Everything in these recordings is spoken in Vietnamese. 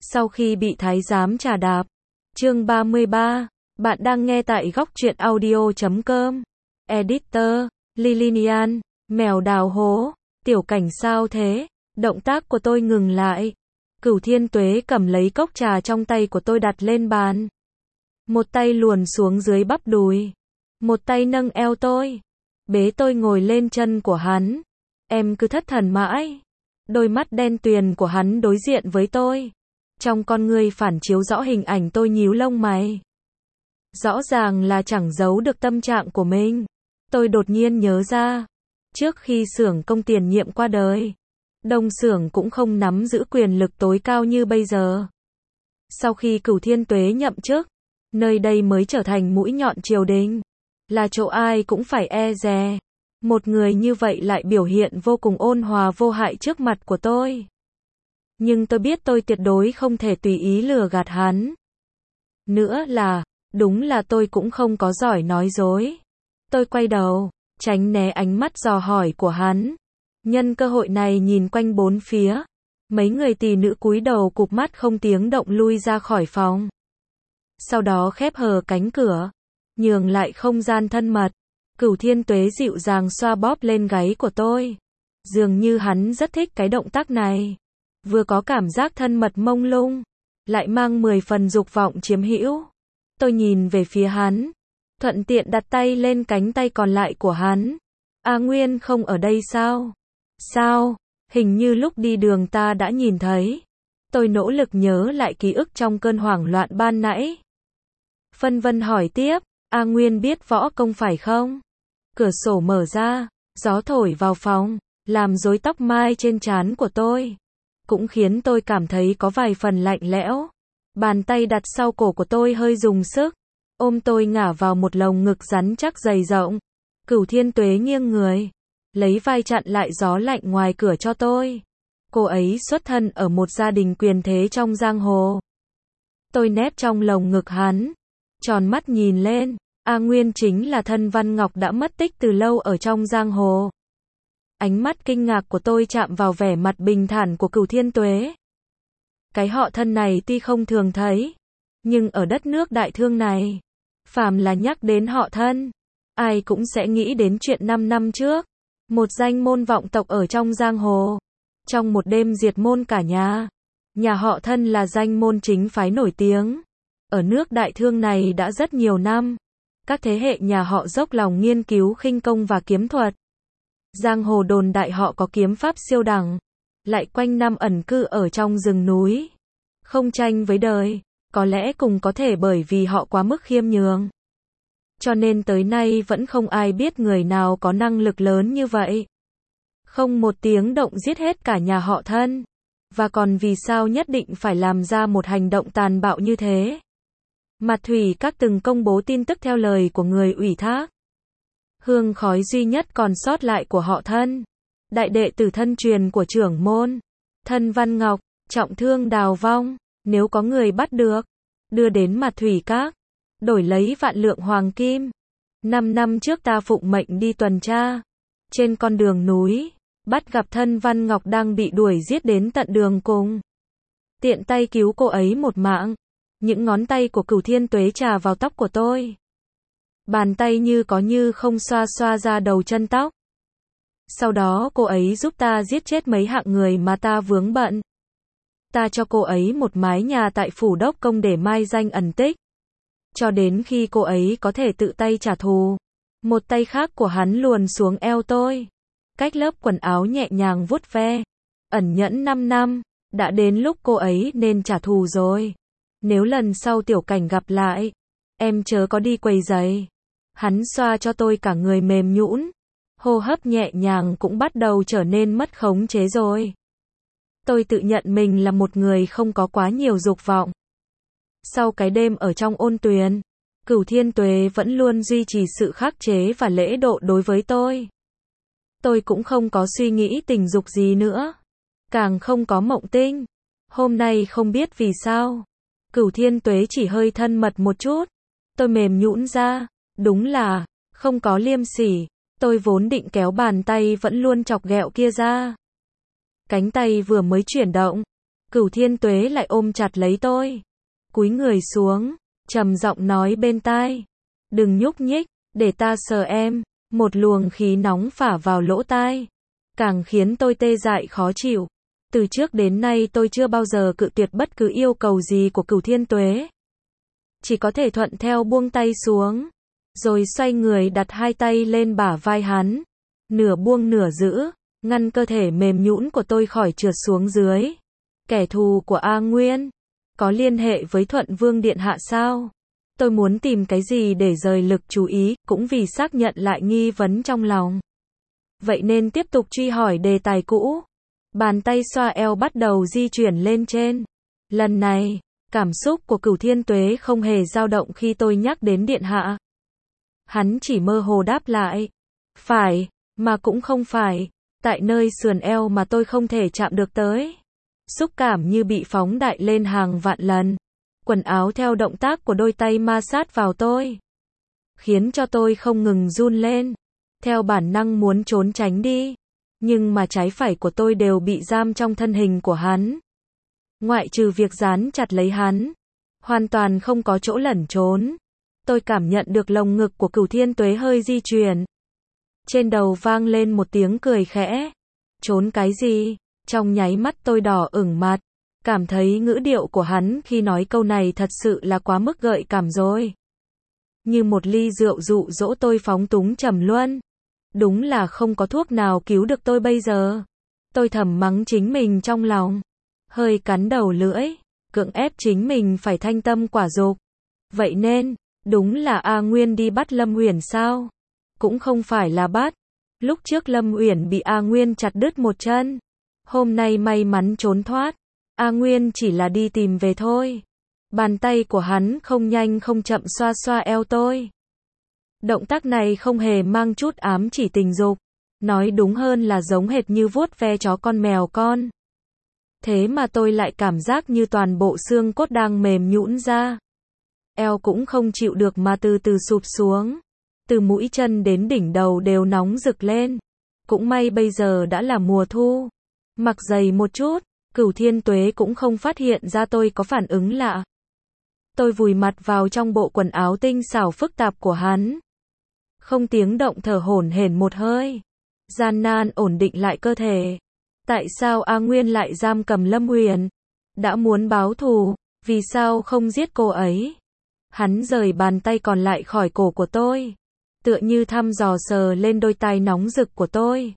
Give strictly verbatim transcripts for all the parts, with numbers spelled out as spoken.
Sau khi bị thái giám trà đạp. Chương ba mươi ba. Bạn đang nghe tại góc truyện audio chấm com. Editor, Lilinian, mèo đào hố. Tiểu Cảnh sao thế? Động tác của tôi ngừng lại. Cửu Thiên Tuế cầm lấy cốc trà trong tay của tôi đặt lên bàn. Một tay luồn xuống dưới bắp đùi. Một tay nâng eo tôi. Bế tôi ngồi lên chân của hắn. Em cứ thất thần mãi. Đôi mắt đen tuyền của hắn đối diện với tôi. Trong con ngươi phản chiếu rõ hình ảnh tôi nhíu lông mày. Rõ ràng là chẳng giấu được tâm trạng của mình. Tôi đột nhiên nhớ ra. Trước khi xưởng công tiền nhiệm qua đời, Đông xưởng cũng không nắm giữ quyền lực tối cao như bây giờ. Sau khi Cửu Thiên Tuế nhậm chức, nơi đây mới trở thành mũi nhọn triều đình. Là chỗ ai cũng phải e dè. Một người như vậy lại biểu hiện vô cùng ôn hòa vô hại trước mặt của tôi. Nhưng tôi biết tôi tuyệt đối không thể tùy ý lừa gạt hắn. Nữa là, đúng là tôi cũng không có giỏi nói dối. Tôi quay đầu, tránh né ánh mắt dò hỏi của hắn. Nhân cơ hội này nhìn quanh bốn phía. Mấy người tỳ nữ cúi đầu cụp mắt không tiếng động lui ra khỏi phòng. Sau đó khép hờ cánh cửa, nhường lại không gian thân mật. Cửu Thiên Tuế dịu dàng xoa bóp lên gáy của tôi. Dường như hắn rất thích cái động tác này. Vừa có cảm giác thân mật mông lung, lại mang mười phần dục vọng chiếm hữu. Tôi nhìn về phía hắn, thuận tiện đặt tay lên cánh tay còn lại của hắn. A Nguyên không ở đây sao? Sao? Hình như lúc đi đường ta đã nhìn thấy. Tôi nỗ lực nhớ lại ký ức trong cơn hoảng loạn ban nãy. Phân vân hỏi tiếp, A Nguyên biết võ công phải không? Cửa sổ mở ra, gió thổi vào phòng, làm rối tóc mai trên trán của tôi. Cũng khiến tôi cảm thấy có vài phần lạnh lẽo. Bàn tay đặt sau cổ của tôi hơi dùng sức, ôm tôi ngả vào một lồng ngực rắn chắc dày rộng. Cửu Thiên Tuế nghiêng người, lấy vai chặn lại gió lạnh ngoài cửa cho tôi. Cô ấy xuất thân ở một gia đình quyền thế trong giang hồ. Tôi nép trong lồng ngực hắn, tròn mắt nhìn lên. A Nguyên chính là thân Văn Ngọc đã mất tích từ lâu ở trong giang hồ. Ánh mắt kinh ngạc của tôi chạm vào vẻ mặt bình thản của Cửu Thiên Tuế. Cái họ thân này tuy không thường thấy, nhưng ở đất nước đại thương này, phàm là nhắc đến họ thân, ai cũng sẽ nghĩ đến chuyện năm năm trước. Một danh môn vọng tộc ở trong giang hồ. Trong một đêm diệt môn cả nhà. Nhà họ thân là danh môn chính phái nổi tiếng. Ở nước đại thương này đã rất nhiều năm. Các thế hệ nhà họ dốc lòng nghiên cứu khinh công và kiếm thuật. Giang hồ đồn đại họ có kiếm pháp siêu đẳng, lại quanh năm ẩn cư ở trong rừng núi, không tranh với đời, có lẽ cùng có thể bởi vì họ quá mức khiêm nhường. Cho nên tới nay vẫn không ai biết người nào có năng lực lớn như vậy. Không một tiếng động giết hết cả nhà họ thân. Và còn vì sao nhất định phải làm ra một hành động tàn bạo như thế? Mặt Thủy Các từng công bố tin tức theo lời của người ủy thác. Hương khói duy nhất còn sót lại của họ thân. Đại đệ tử thân truyền của trưởng môn. Thân Văn Ngọc, trọng thương đào vong. Nếu có người bắt được, đưa đến Mặt Thủy Các, đổi lấy vạn lượng hoàng kim. Năm năm trước ta phụng mệnh đi tuần tra. Trên con đường núi, bắt gặp thân Văn Ngọc đang bị đuổi giết đến tận đường cùng. Tiện tay cứu cô ấy một mạng. Những ngón tay của Cửu Thiên Tuế chà vào tóc của tôi. Bàn tay như có như không xoa xoa ra đầu chân tóc. Sau đó cô ấy giúp ta giết chết mấy hạng người mà ta vướng bận. Ta cho cô ấy một mái nhà tại phủ đốc công để mai danh ẩn tích. Cho đến khi cô ấy có thể tự tay trả thù. Một tay khác của hắn luồn xuống eo tôi. Cách lớp quần áo nhẹ nhàng vuốt ve. Ẩn nhẫn năm năm. Đã đến lúc cô ấy nên trả thù rồi. Nếu lần sau Tiểu Cảnh gặp lại, em chớ có đi quấy rầy. Hắn xoa cho tôi cả người mềm nhũn. Hô hấp nhẹ nhàng cũng bắt đầu trở nên mất khống chế rồi. Tôi tự nhận mình là một người không có quá nhiều dục vọng. Sau cái đêm ở trong ôn tuyền, Cửu Thiên Tuế vẫn luôn duy trì sự khắc chế và lễ độ đối với tôi. Tôi cũng không có suy nghĩ tình dục gì nữa. Càng không có mộng tinh. Hôm nay không biết vì sao. Cửu Thiên Tuế chỉ hơi thân mật một chút. Tôi mềm nhũn ra. Đúng là, không có liêm sỉ. Tôi vốn định kéo bàn tay vẫn luôn chọc ghẹo kia ra. Cánh tay vừa mới chuyển động. Cửu Thiên Tuế lại ôm chặt lấy tôi, cúi người xuống, trầm giọng nói bên tai, đừng nhúc nhích, để ta sờ em. Một luồng khí nóng phả vào lỗ tai, càng khiến tôi tê dại khó chịu. Từ trước đến nay tôi chưa bao giờ cự tuyệt bất cứ yêu cầu gì của Cửu Thiên Tuế. Chỉ có thể thuận theo buông tay xuống, rồi xoay người đặt hai tay lên bả vai hắn, nửa buông nửa giữ, ngăn cơ thể mềm nhũn của tôi khỏi trượt xuống dưới. Kẻ thù của A Nguyên, có liên hệ với Thuận Vương Điện Hạ sao? Tôi muốn tìm cái gì để rời lực chú ý, cũng vì xác nhận lại nghi vấn trong lòng. Vậy nên tiếp tục truy hỏi đề tài cũ. Bàn tay xoa eo bắt đầu di chuyển lên trên. Lần này, cảm xúc của Cửu Thiên Tuế không hề dao động khi tôi nhắc đến Điện Hạ. Hắn chỉ mơ hồ đáp lại. Phải, mà cũng không phải. Tại nơi sườn eo mà tôi không thể chạm được tới. Xúc cảm như bị phóng đại lên hàng vạn lần. Quần áo theo động tác của đôi tay ma sát vào tôi, khiến cho tôi không ngừng run lên. Theo bản năng muốn trốn tránh đi. Nhưng mà trái phải của tôi đều bị giam trong thân hình của hắn. Ngoại trừ việc dán chặt lấy hắn, hoàn toàn không có chỗ lẩn trốn. Tôi cảm nhận được lồng ngực của Cửu Thiên Tuế hơi di chuyển. Trên đầu vang lên một tiếng cười khẽ. Trốn cái gì? Trong nháy mắt tôi đỏ ửng mặt. Cảm thấy ngữ điệu của hắn khi nói câu này thật sự là quá mức gợi cảm rồi. Như một ly rượu dụ dỗ tôi phóng túng trầm luân. Đúng là không có thuốc nào cứu được tôi bây giờ. Tôi thầm mắng chính mình trong lòng. Hơi cắn đầu lưỡi, cưỡng ép chính mình phải thanh tâm quả dục. Vậy nên, đúng là A Nguyên đi bắt Lâm Uyển sao? Cũng không phải là bắt. Lúc trước Lâm Uyển bị A Nguyên chặt đứt một chân. Hôm nay may mắn trốn thoát. A Nguyên chỉ là đi tìm về thôi. Bàn tay của hắn không nhanh không chậm xoa xoa eo tôi. Động tác này không hề mang chút ám chỉ tình dục. Nói đúng hơn là giống hệt như vuốt ve chó con mèo con. Thế mà tôi lại cảm giác như toàn bộ xương cốt đang mềm nhũn ra. Eo cũng không chịu được mà từ từ sụp xuống. Từ mũi chân đến đỉnh đầu đều nóng rực lên. Cũng may bây giờ đã là mùa thu. Mặc dày một chút. Cửu Thiên Tuế cũng không phát hiện ra tôi có phản ứng lạ. Tôi vùi mặt vào trong bộ quần áo tinh xảo phức tạp của hắn. Không tiếng động thở hổn hển một hơi. Gian nan ổn định lại cơ thể. Tại sao A Nguyên lại giam cầm Lâm Uyển? Đã muốn báo thù, vì sao không giết cô ấy? Hắn rời bàn tay còn lại khỏi cổ của tôi. Tựa như thăm dò sờ lên đôi tai nóng rực của tôi.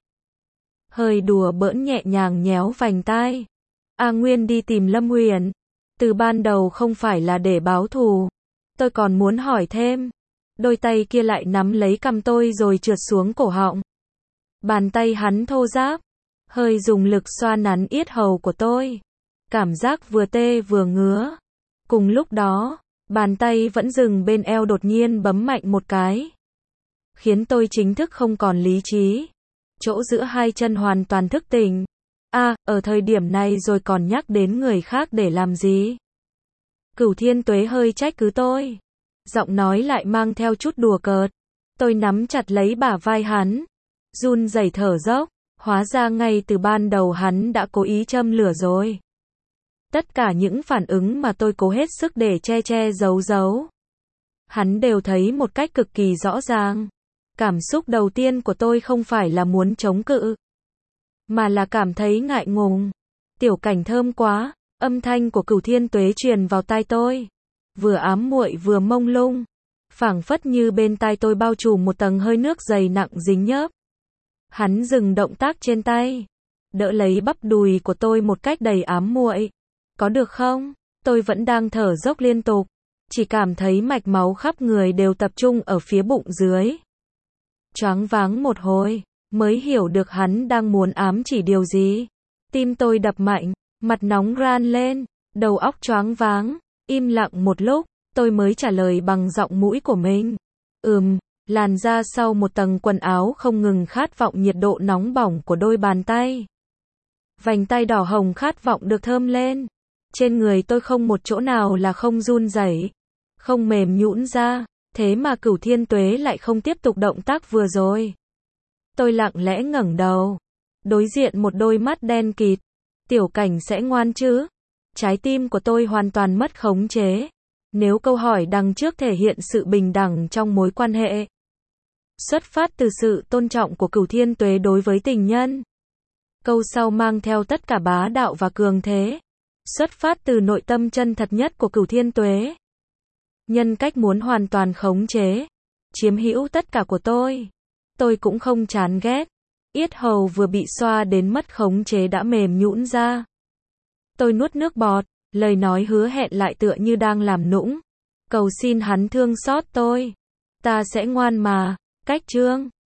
Hơi đùa bỡn nhẹ nhàng nhéo vành tai. A Nguyên đi tìm Lâm Uyển. Từ ban đầu không phải là để báo thù. Tôi còn muốn hỏi thêm. Đôi tay kia lại nắm lấy cằm tôi rồi trượt xuống cổ họng. Bàn tay hắn thô ráp. Hơi dùng lực xoa nắn yết hầu của tôi. Cảm giác vừa tê vừa ngứa. Cùng lúc đó, bàn tay vẫn dừng bên eo đột nhiên bấm mạnh một cái. Khiến tôi chính thức không còn lý trí. Chỗ giữa hai chân hoàn toàn thức tỉnh. À, ở thời điểm này rồi còn nhắc đến người khác để làm gì? Cửu Thiên Tuế hơi trách cứ tôi. Giọng nói lại mang theo chút đùa cợt. Tôi nắm chặt lấy bả vai hắn. Run rẩy thở dốc. Hóa ra ngay từ ban đầu hắn đã cố ý châm lửa rồi. Tất cả những phản ứng mà tôi cố hết sức để che che giấu giấu. Hắn đều thấy một cách cực kỳ rõ ràng. Cảm xúc đầu tiên của tôi không phải là muốn chống cự. Mà là cảm thấy ngại ngùng. Tiểu Cảnh thơm quá. Âm thanh của Cửu Thiên Tuế truyền vào tai tôi. Vừa ám muội vừa mông lung. Phảng phất như bên tai tôi bao trùm một tầng hơi nước dày nặng dính nhớp. Hắn dừng động tác trên tay. Đỡ lấy bắp đùi của tôi một cách đầy ám muội. Có được không? Tôi vẫn đang thở dốc liên tục. Chỉ cảm thấy mạch máu khắp người đều tập trung ở phía bụng dưới. Choáng váng một hồi. Mới hiểu được hắn đang muốn ám chỉ điều gì. Tim tôi đập mạnh. Mặt nóng ran lên. Đầu óc choáng váng. Im lặng một lúc. Tôi mới trả lời bằng giọng mũi của mình. Ừm. Làn da sau một tầng quần áo không ngừng khát vọng nhiệt độ nóng bỏng của đôi bàn tay. Vành tay đỏ hồng khát vọng được thơm lên. Trên người tôi không một chỗ nào là không run rẩy, không mềm nhũn ra. Thế mà Cửu Thiên Tuế lại không tiếp tục động tác vừa rồi. Tôi lặng lẽ ngẩng đầu. Đối diện một đôi mắt đen kịt. Tiểu Cảnh sẽ ngoan chứ? trái tim của tôi hoàn toàn mất khống chế. Nếu câu hỏi đằng trước thể hiện sự bình đẳng trong mối quan hệ, xuất phát từ sự tôn trọng của Cửu Thiên Tuế đối với tình nhân. Câu sau mang theo tất cả bá đạo và cường thế, xuất phát từ nội tâm chân thật nhất của Cửu Thiên Tuế. Nhân cách muốn hoàn toàn khống chế, chiếm hữu tất cả của tôi. Tôi cũng không chán ghét. Yết hầu vừa bị xoa đến mất khống chế đã mềm nhũn ra. Tôi nuốt nước bọt, lời nói hứa hẹn lại tựa như đang làm nũng. Cầu xin hắn thương xót tôi. Ta sẽ ngoan mà. Cách chương